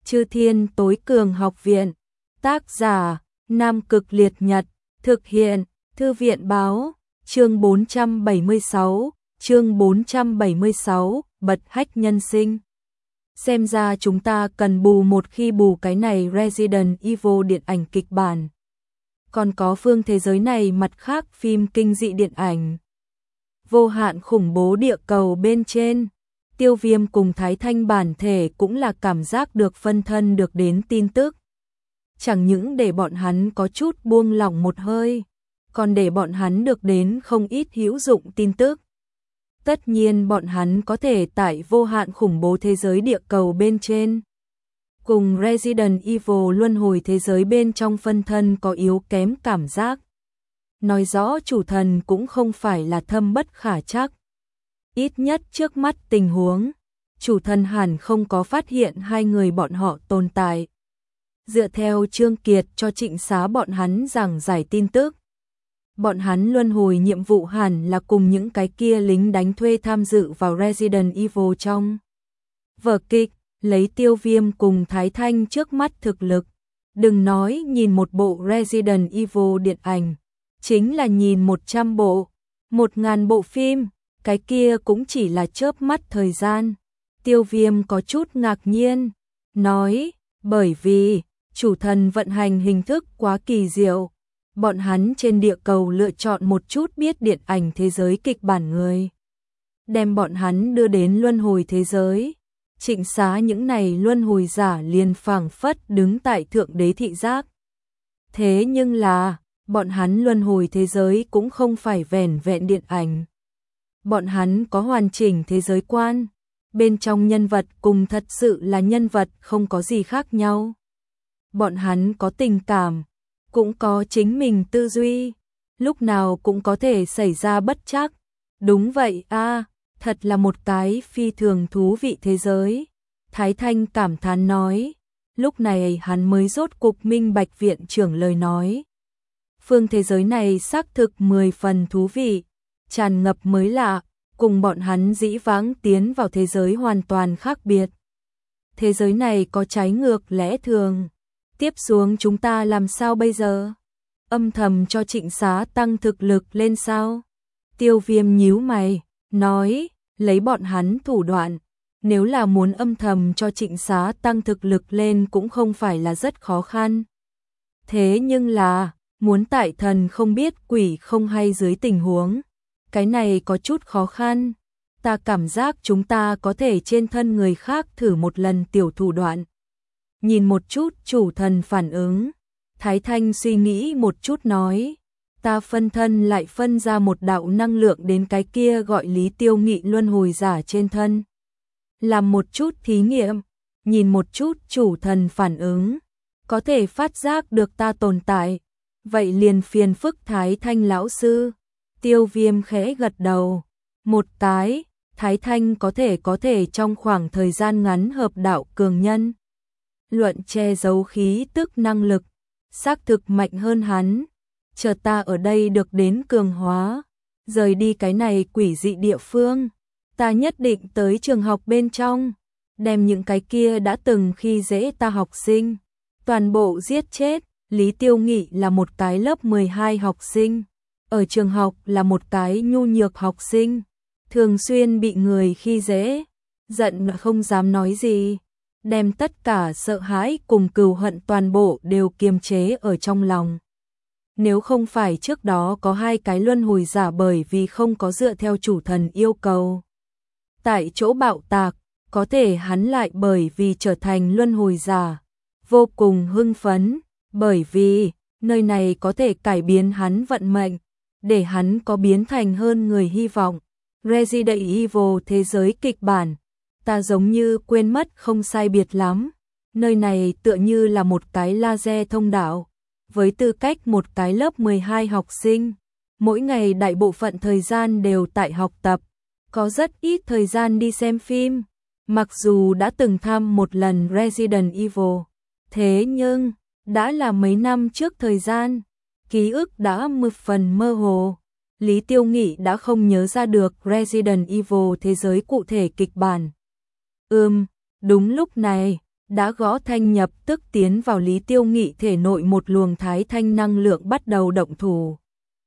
Chư Thiên Tối Cường Học Viện. Tác giả: Nam Cực Liệt Nhật. Thực hiện: Thư viện báo. Chương 476, bật hách nhân sinh. Xem ra chúng ta cần bù một khi bù cái này Resident Evil điện ảnh kịch bản. Còn có phương thế giới này mặt khác phim kinh dị điện ảnh. Vô hạn khủng bố địa cầu bên trên. Tiêu Viêm cùng Thái Thanh bản thể cũng là cảm giác được phân thân được đến tin tức. Chẳng những để bọn hắn có chút buông lỏng một hơi, còn để bọn hắn được đến không ít hữu dụng tin tức. Tất nhiên bọn hắn có thể tại vô hạn khủng bố thế giới địa cầu bên trên. Cùng Resident Evil luân hồi thế giới bên trong phân thân có yếu kém cảm giác. Nói rõ chủ thần cũng không phải là thâm bất khả trắc. Ít nhất trước mắt tình huống, chủ thần hẳn không có phát hiện hai người bọn họ tồn tại. Dựa theo Trương Kiệt cho Trịnh Xá bọn hắn giảng giải tin tức, bọn hắn luân hồi nhiệm vụ hẳn là cùng những cái kia lính đánh thuê tham dự vào Resident Evil trong vở kịch, lấy Tiêu Viêm cùng Thái Thanh trước mắt thực lực. Đừng nói nhìn một bộ Resident Evil điện ảnh, chính là nhìn 100 bộ, 1000 bộ phim, cái kia cũng chỉ là chớp mắt thời gian. Tiêu Viêm có chút ngạc nhiên, nói, bởi vì chủ thần vận hành hình thức quá kỳ diệu. Bọn hắn trên địa cầu lựa chọn một chút biết điện ảnh thế giới kịch bản người, đem bọn hắn đưa đến luân hồi thế giới. Trịnh Xá những này luân hồi giả liền phảng phất đứng tại thượng đế thị giác. Thế nhưng là, bọn hắn luân hồi thế giới cũng không phải vẻn vẹn điện ảnh. Bọn hắn có hoàn chỉnh thế giới quan, bên trong nhân vật cùng thật sự là nhân vật không có gì khác nhau. Bọn hắn có tình cảm, cũng có chính mình tư duy, lúc nào cũng có thể xảy ra bất trắc. Đúng vậy a, thật là một cái phi thường thú vị thế giới. Thái Thanh cảm thán nói, lúc này hắn mới rốt cục minh bạch viện trưởng lời nói. Phương thế giới này xác thực 10 phần thú vị, tràn ngập mới lạ, cùng bọn hắn dĩ vãng tiến vào thế giới hoàn toàn khác biệt. Thế giới này có trái ngược lẽ thường. Tiếp xuống chúng ta làm sao bây giờ? Âm thầm cho Trịnh Xá tăng thực lực lên sao? Tiêu Viêm nhíu mày, nói, lấy bọn hắn thủ đoạn, nếu là muốn âm thầm cho Trịnh Xá tăng thực lực lên cũng không phải là rất khó khăn. Thế nhưng là, muốn tại thần không biết quỷ không hay dưới tình huống, cái này có chút khó khăn. Ta cảm giác chúng ta có thể trên thân người khác thử một lần tiểu thủ đoạn. Nhìn một chút chủ thần phản ứng, Thái Thanh suy nghĩ một chút nói, ta phân thân lại phân ra một đạo năng lượng đến cái kia gọi Lý Tiêu Nghị luân hồi giả trên thân. Làm một chút thí nghiệm, nhìn một chút chủ thần phản ứng, có thể phát giác được ta tồn tại, vậy liền phiền phức Thái Thanh lão sư. Tiêu Viêm khẽ gật đầu, một cái, Thái Thanh có thể trong khoảng thời gian ngắn hợp đạo cường nhân. Luận che giấu khí tức năng lực, xác thực mạnh hơn hắn. Chờ ta ở đây được đến cường hóa, rời đi cái này quỷ dị địa phương, ta nhất định tới trường học bên trong, đem những cái kia đã từng khi dễ ta học sinh, toàn bộ giết chết. Lý Tiêu Nghị là một cái lớp 12 học sinh, ở trường học là một cái nhu nhược học sinh, thường xuyên bị người khi dễ, giận không dám nói gì, đem tất cả sợ hãi cùng cừu hận toàn bộ đều kiềm chế ở trong lòng. Nếu không phải trước đó có hai cái luân hồi giả bởi vì không có dựa theo chủ thần yêu cầu, tại chỗ bạo tạc, có thể hắn lại bởi vì trở thành luân hồi giả, vô cùng hưng phấn, bởi vì nơi này có thể cải biến hắn vận mệnh, để hắn có biến thành hơn người hy vọng. Resident Evil thế giới kịch bản, ta giống như quên mất không sai biệt lắm. Nơi này tựa như là một cái laser thông đạo, với tư cách một cái lớp 12 học sinh, mỗi ngày đại bộ phận thời gian đều tại học tập, có rất ít thời gian đi xem phim. Mặc dù đã từng thăm một lần Resident Evil, thế nhưng đã là mấy năm trước thời gian, ký ức đã một phần mơ hồ. Lý Tiêu Nghị đã không nhớ ra được Resident Evil thế giới cụ thể kịch bản. Đúng lúc này, đã gõ thanh nhập tức tiến vào Lý Tiêu Nghị thể nội, một luồng thái thanh năng lượng bắt đầu động thủ.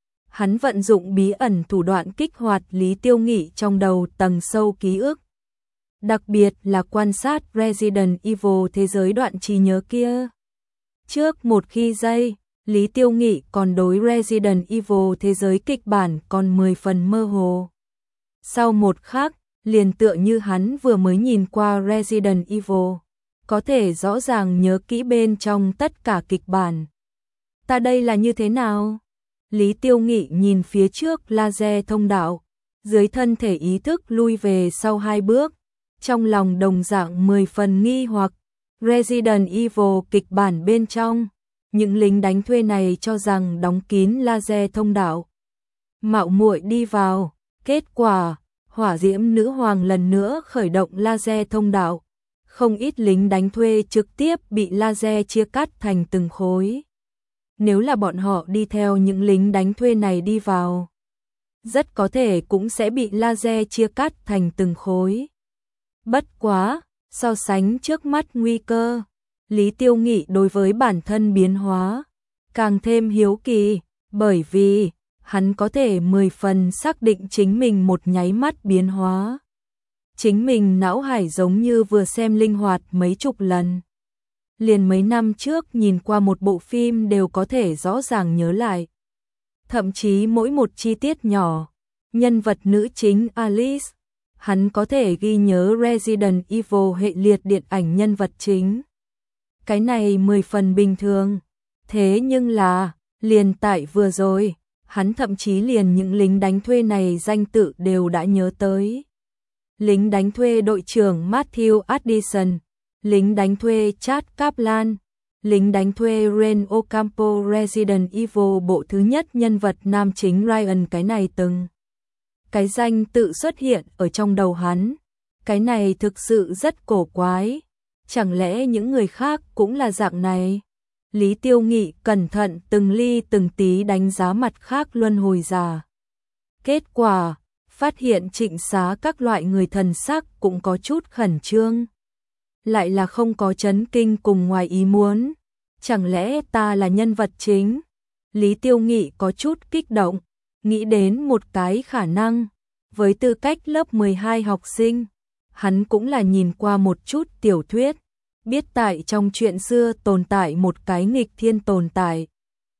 Hắn vận dụng bí ẩn thủ đoạn kích hoạt Lý Tiêu Nghị trong đầu tầng sâu ký ức. Đặc biệt là quan sát Resident Evil thế giới đoạn trí nhớ kia. Trước một khi giây, Lý Tiêu Nghị còn đối Resident Evil thế giới kịch bản còn 10 phần mơ hồ. Sau một khắc, liền tựa như hắn vừa mới nhìn qua Resident Evil, có thể rõ ràng nhớ kỹ bên trong tất cả kịch bản. Ta đây là như thế nào? Lý Tiêu Nghị nhìn phía trước laser thông đạo, dưới thân thể ý thức lui về sau 2 bước, trong lòng đồng dạng 10 phần nghi hoặc. Resident Evil kịch bản bên trong, những lính đánh thuê này cho rằng đóng kín laser thông đạo, mạo muội đi vào, kết quả, hỏa diễm nữ hoàng lần nữa khởi động laser thông đạo, không ít lính đánh thuê trực tiếp bị laser chia cắt thành từng khối. Nếu là bọn họ đi theo những lính đánh thuê này đi vào, rất có thể cũng sẽ bị laser chia cắt thành từng khối. Bất quá, so sánh trước mắt nguy cơ, Lý Tiêu Nghị đối với bản thân biến hóa càng thêm hiếu kỳ, bởi vì hắn có thể 10 phần xác định chính mình một nháy mắt biến hóa. Chính mình não hải giống như vừa xem linh hoạt mấy chục lần. Liền mấy năm trước nhìn qua một bộ phim đều có thể rõ ràng nhớ lại. Thậm chí mỗi một chi tiết nhỏ, nhân vật nữ chính Alice, hắn có thể ghi nhớ Resident Evil hệ liệt điện ảnh nhân vật chính. Cái này 10 phần bình thường. Thế nhưng là, liền tại vừa rồi, hắn thậm chí liền những lính đánh thuê này danh tự đều đã nhớ tới. Lính đánh thuê đội trưởng Matthew Addison, lính đánh thuê Chad Kaplan, lính đánh thuê Ren Ocampo Resident Evil bộ thứ nhất nhân vật nam chính Ryan, cái này từng cái danh tự xuất hiện ở trong đầu hắn. Cái này thực sự rất cổ quái. Chẳng lẽ những người khác cũng là dạng này? Lý Tiêu Nghị cẩn thận từng ly từng tí đánh giá mặt khác luân hồi giả. Kết quả, phát hiện Trịnh Xá các loại người thần sắc cũng có chút khẩn trương. Lại là không có chấn kinh cùng ngoài ý muốn. Chẳng lẽ ta là nhân vật chính? Lý Tiêu Nghị có chút kích động, nghĩ đến một cái khả năng. Với tư cách lớp 12 học sinh, hắn cũng là nhìn qua một chút tiểu thuyết, biết tại trong chuyện xưa tồn tại một cái nghịch thiên tồn tại.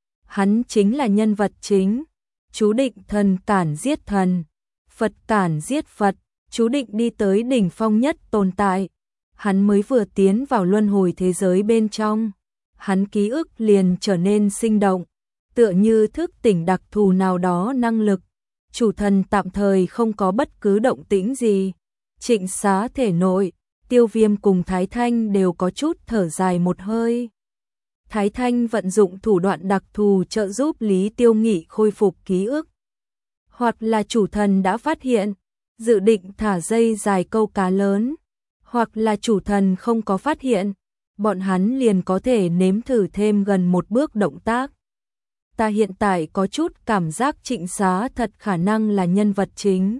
Hắn chính là nhân vật chính, chú định thần cản giết thần, Phật cản giết Phật, chú định đi tới đỉnh phong nhất tồn tại. Hắn mới vừa tiến vào luân hồi thế giới bên trong, hắn ký ức liền trở nên sinh động, tựa như thức tỉnh đặc thù nào đó năng lực. Chủ thần tạm thời không có bất cứ động tĩnh gì. Trịnh Xá thể nội, Tiêu Viêm cùng Thái Thanh đều có chút thở dài một hơi. Thái Thanh vận dụng thủ đoạn đặc thù trợ giúp Lý Tiêu Nghị khôi phục ký ức. Hoặc là chủ thần đã phát hiện, dự định thả dây dài câu cá lớn. Hoặc là chủ thần không có phát hiện, bọn hắn liền có thể nếm thử thêm gần một bước động tác. Ta hiện tại có chút cảm giác Trịnh Xá thật khả năng là nhân vật chính.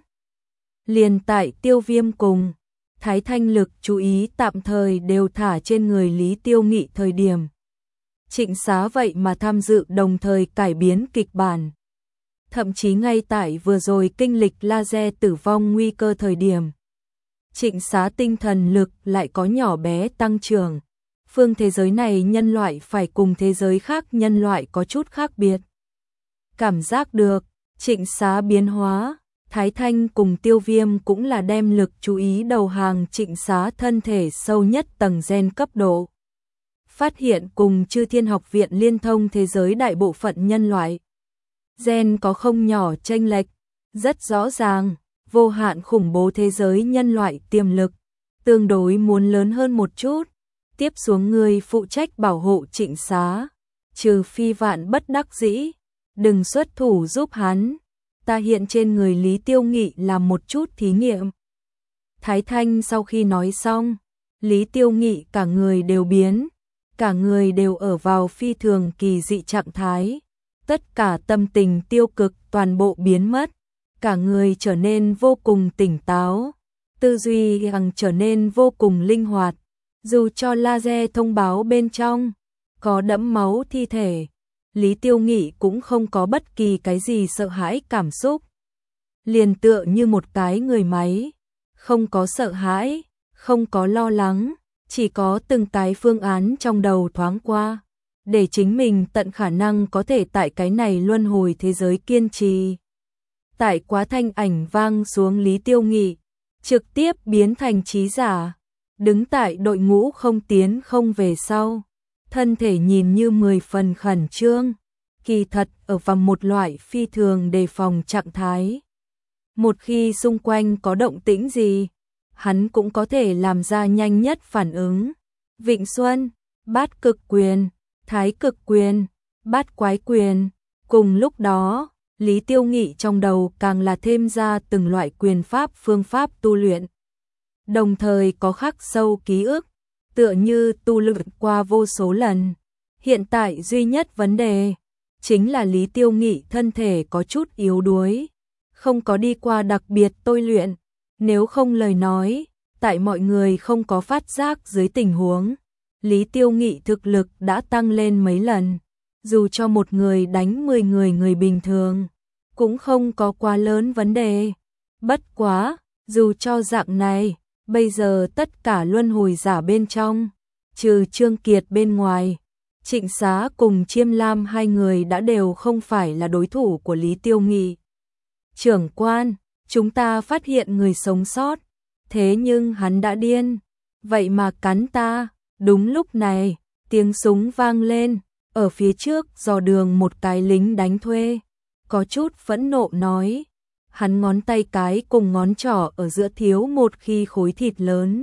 Liền tại Tiêu Viêm cùng Thái Thanh lực chú ý tạm thời đều thả trên người Lý Tiêu Nghị thời điểm. Trịnh Xá vậy mà tham dự đồng thời cải biến kịch bản. Thậm chí ngay tại vừa rồi kinh lịch laser tử vong nguy cơ thời điểm. Trịnh Xá tinh thần lực lại có nhỏ bé tăng trưởng. Phương thế giới này nhân loại phải cùng thế giới khác nhân loại có chút khác biệt. Cảm giác được, Trịnh Xá biến hóa, Thái Thanh cùng Tiêu Viêm cũng là đem lực chú ý đầu hàng Trịnh Xá thân thể sâu nhất tầng gen cấp độ. Phát hiện cùng Chư Thiên Học viện liên thông thế giới đại bộ phận nhân loại. Gen có không nhỏ chênh lệch, rất rõ ràng, vô hạn khủng bố thế giới nhân loại tiềm lực, tương đối muốn lớn hơn một chút. Tiếp xuống người phụ trách bảo hộ Trịnh Xá, trừ phi vạn bất đắc dĩ, đừng xuất thủ giúp hắn. Ta hiện trên người Lý Tiêu Nghị làm một chút thí nghiệm. Thái Thanh sau khi nói xong, Lý Tiêu Nghị cả người đều biến, cả người đều ở vào phi thường kỳ dị trạng thái. Tất cả tâm tình tiêu cực toàn bộ biến mất, cả người trở nên vô cùng tỉnh táo, tư duy hằng trở nên vô cùng linh hoạt. Dù cho laser thông báo bên trong có đẫm máu thi thể, Lý Tiêu Nghị cũng không có bất kỳ cái gì sợ hãi cảm xúc. Liền tựa như một cái người máy, không có sợ hãi, không có lo lắng, chỉ có từng cái phương án trong đầu thoáng qua, để chính mình tận khả năng có thể tại cái này luân hồi thế giới kiên trì. Tại quá thanh ảnh vang xuống, Lý Tiêu Nghị trực tiếp biến thành trí giả, đứng tại đội ngũ không tiến không về sau, thân thể nhìn như 10 phần khẩn trương, kỳ thật ở vào một loại phi thường đề phòng trạng thái. Một khi xung quanh có động tĩnh gì, hắn cũng có thể làm ra nhanh nhất phản ứng. Vịnh Xuân, Bát Cực Quyền, Thái Cực Quyền, Bát Quái Quyền. Cùng lúc đó, Lý Tiêu Nghị trong đầu càng là thêm ra từng loại quyền pháp phương pháp tu luyện. Đồng thời có khắc sâu ký ức, tựa như tu luyện qua vô số lần. Hiện tại duy nhất vấn đề chính là Lý Tiêu Nghị thân thể có chút yếu đuối, không có đi qua đặc biệt tôi luyện. Nếu không lời nói, tại mọi người không có phát giác dưới tình huống, Lý Tiêu Nghị thực lực đã tăng lên mấy lần. Dù cho một người đánh 10 người bình thường, cũng không có quá lớn vấn đề. Bất quá, dù cho dạng này, bây giờ tất cả luân hồi giả bên trong, trừ Trương Kiệt bên ngoài, Trịnh Xá cùng Chiêm Lam hai người đã đều không phải là đối thủ của Lý Tiêu Nghị. Trưởng quan, chúng ta phát hiện người sống sót, thế nhưng hắn đã điên, vậy mà cắn ta. Đúng lúc này, tiếng súng vang lên, ở phía trước dò đường một cái lính đánh thuê, có chút phẫn nộ nói, hắn ngón tay cái cùng ngón trỏ ở giữa thiếu một khi khối thịt lớn.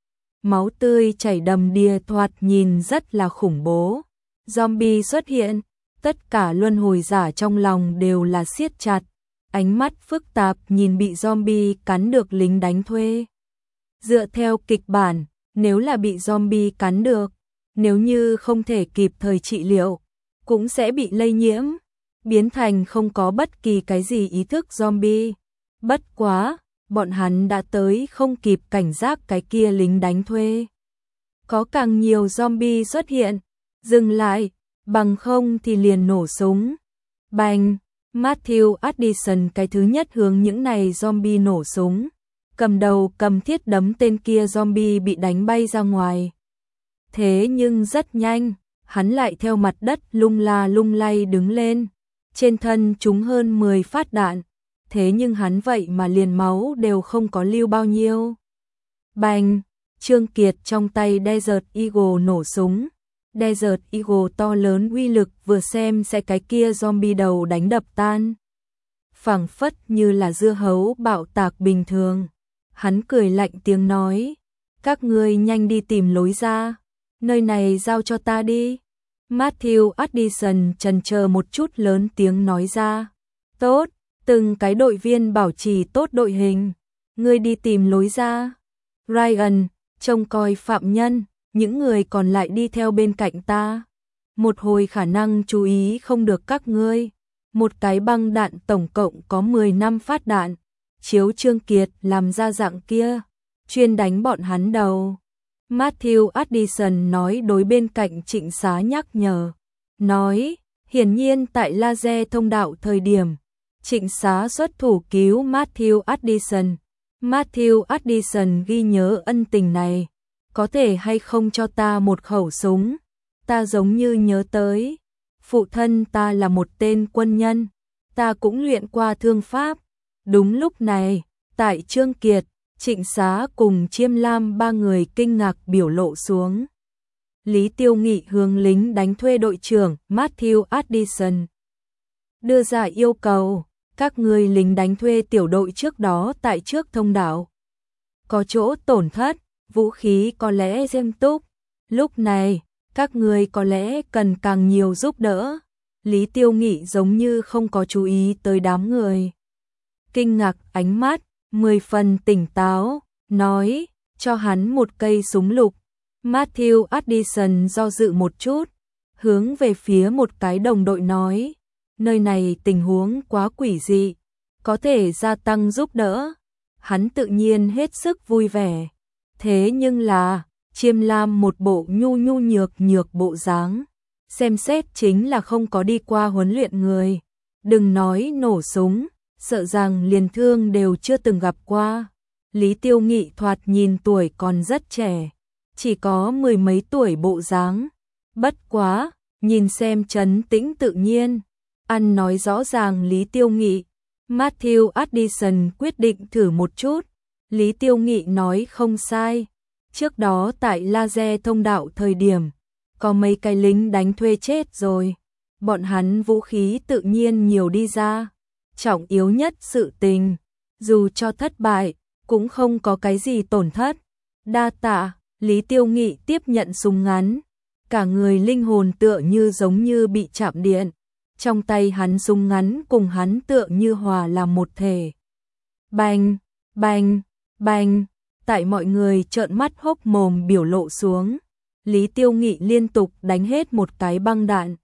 Máu tươi chảy đầm đìa, thoạt nhìn rất là khủng bố. Zombie xuất hiện, tất cả luân hồi giả trong lòng đều là siết chặt, ánh mắt phức tạp nhìn bị zombie cắn được lính đánh thuê. Dựa theo kịch bản, nếu là bị zombie cắn được, nếu như không thể kịp thời trị liệu, cũng sẽ bị lây nhiễm, biến thành không có bất kỳ cái gì ý thức zombie. Bất quá, bọn hắn đã tới không kịp cảnh giác cái kia lính đánh thuê. Có càng nhiều zombie xuất hiện, dừng lại, bằng không thì liền nổ súng. Bành, Matthew Addison cái thứ nhất hướng những này zombie nổ súng. Cầm đầu cầm thiết đấm tên kia, zombie bị đánh bay ra ngoài. Thế nhưng rất nhanh, hắn lại theo mặt đất lung la lung lay đứng lên. Trên thân trúng hơn 10 phát đạn. Thế nhưng hắn vậy mà liền máu đều không có lưu bao nhiêu. Bành, Trương Kiệt trong tay Desert Eagle nổ súng. Desert Eagle to lớn uy lực, vừa xem sẽ cái kia zombie đầu đánh đập tan. Phảng phất như là dưa hấu bạo tạc bình thường. Hắn cười lạnh tiếng nói, các ngươi nhanh đi tìm lối ra, nơi này giao cho ta đi. Matthew Addison chần chờ một chút lớn tiếng nói ra, tốt, từng cái đội viên bảo trì tốt đội hình, ngươi đi tìm lối ra. Ryan, trông coi phạm nhân, những người còn lại đi theo bên cạnh ta. Một hồi khả năng chú ý không được các ngươi. Một cái băng đạn tổng cộng có 10 năm phát đạn. Chiếu Trương Kiệt làm ra dạng kia, chuyên đánh bọn hắn đầu. Matthew Addison nói đối bên cạnh Trịnh Xá nhắc nhở. Nói, hiển nhiên tại laser thông đạo thời điểm, Trịnh Xá xuất thủ cứu Matthew Addison. Matthew Addison ghi nhớ ân tình này. Có thể hay không cho ta một khẩu súng? Ta giống như nhớ tới. Phụ thân ta là một tên quân nhân. Ta cũng luyện qua thương pháp. Đúng lúc này, tại Trương Kiệt, Trịnh Xá cùng Chiêm Lam ba người kinh ngạc biểu lộ xuống. Lý Tiêu Nghị hướng lính đánh thuê đội trưởng Matthew Addison đưa ra yêu cầu, các người lính đánh thuê tiểu đội trước đó tại trước thông đạo có chỗ tổn thất, vũ khí có lẽ nghiêm túc. Lúc này, các người có lẽ cần càng nhiều giúp đỡ. Lý Tiêu Nghị giống như không có chú ý tới đám người. Kinh ngạc ánh mắt, 10 phần tỉnh táo, nói, cho hắn một cây súng lục. Matthew Addison do dự một chút, hướng về phía một cái đồng đội nói, nơi này tình huống quá quỷ dị, có thể gia tăng giúp đỡ. Hắn tự nhiên hết sức vui vẻ. Thế nhưng là, Chiêm Lam một bộ nhu nhu nhược nhược bộ dáng, xem xét chính là không có đi qua huấn luyện người. Đừng nói nổ súng, sợ rằng liền thương đều chưa từng gặp qua. Lý Tiêu Nghị thoạt nhìn tuổi còn rất trẻ, chỉ có mười mấy tuổi bộ dáng. Bất quá, nhìn xem trấn tĩnh tự nhiên, ăn nói rõ ràng Lý Tiêu Nghị. Matthew Addison quyết định thử một chút. Lý Tiêu Nghị nói không sai. Trước đó tại laser thông đạo thời điểm, có mấy cái lính đánh thuê chết rồi. Bọn hắn vũ khí tự nhiên nhiều đi ra. Trọng yếu nhất sự tình, dù cho thất bại, cũng không có cái gì tổn thất. Đa tạ, Lý Tiêu Nghị tiếp nhận súng ngắn. Cả người linh hồn tựa như giống như bị chạm điện. Trong tay hắn súng ngắn cùng hắn tựa như hòa làm một thể. Bành, bành, bành, tại mọi người trợn mắt hốc mồm biểu lộ xuống. Lý Tiêu Nghị liên tục đánh hết một cái băng đạn.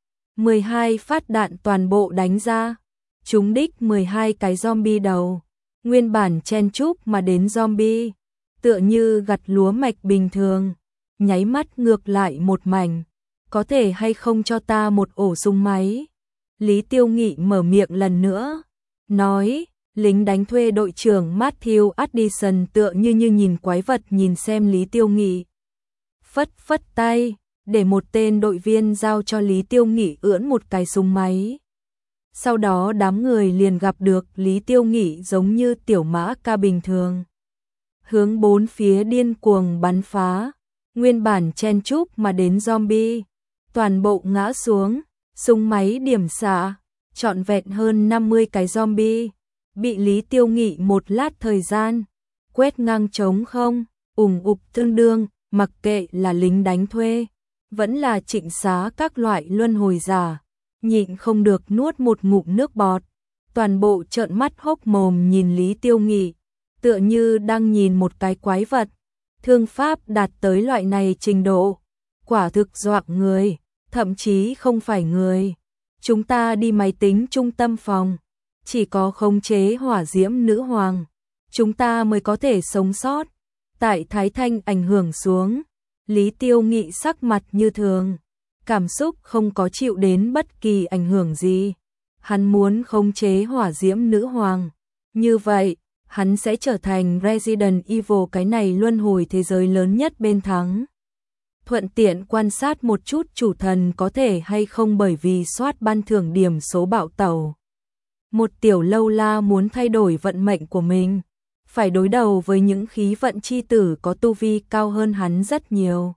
12 phát đạn toàn bộ đánh ra. Trúng đích 12 cái zombie đầu. Nguyên bản chen chúc mà đến zombie, tựa như gặt lúa mạch bình thường. Nháy mắt ngược lại một mảnh. Có thể hay không cho ta một ổ súng máy? Lý Tiêu Nghị mở miệng lần nữa, nói, lính đánh thuê đội trưởng Matthew Addison tựa như nhìn quái vật nhìn xem Lý Tiêu Nghị. Phất phất tay, để một tên đội viên giao cho Lý Tiêu Nghị ưỡn một cái súng máy. Sau đó đám người liền gặp được Lý Tiêu Nghị giống như tiểu mã ca bình thường. Hướng bốn phía điên cuồng bắn phá, nguyên bản chen chúc mà đến zombie, toàn bộ ngã xuống. Súng máy điểm xạ, trọn vẹn hơn 50 cái zombie, bị Lý Tiêu Nghị một lát thời gian, quét ngang trống không, ủng ục tương đương, mặc kệ là lính đánh thuê, vẫn là trịnh xá các loại luân hồi giả, nhịn không được nuốt một ngụm nước bọt, toàn bộ trợn mắt hốc mồm nhìn Lý Tiêu Nghị, tựa như đang nhìn một cái quái vật, thương pháp đạt tới loại này trình độ, quả thực dọa người. Thậm chí không phải người. Chúng ta đi máy tính trung tâm phòng. Chỉ có khống chế hỏa diễm nữ hoàng. Chúng ta mới có thể sống sót. Tại Thái Thanh ảnh hưởng xuống. Lý Tiêu Nghị sắc mặt như thường. Cảm xúc không có chịu đến bất kỳ ảnh hưởng gì. Hắn muốn khống chế hỏa diễm nữ hoàng. Như vậy, hắn sẽ trở thành Resident Evil cái này luân hồi thế giới lớn nhất bên thắng. Thuận tiện quan sát một chút chủ thần có thể hay không bởi vì soát ban thưởng điểm số bạo tẩu. Một tiểu lâu la muốn thay đổi vận mệnh của mình, phải đối đầu với những khí vận chi tử có tu vi cao hơn hắn rất nhiều.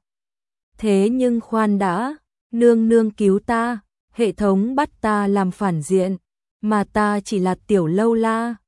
Thế nhưng khoan đã, nương nương cứu ta, hệ thống bắt ta làm phản diện, mà ta chỉ là tiểu lâu la,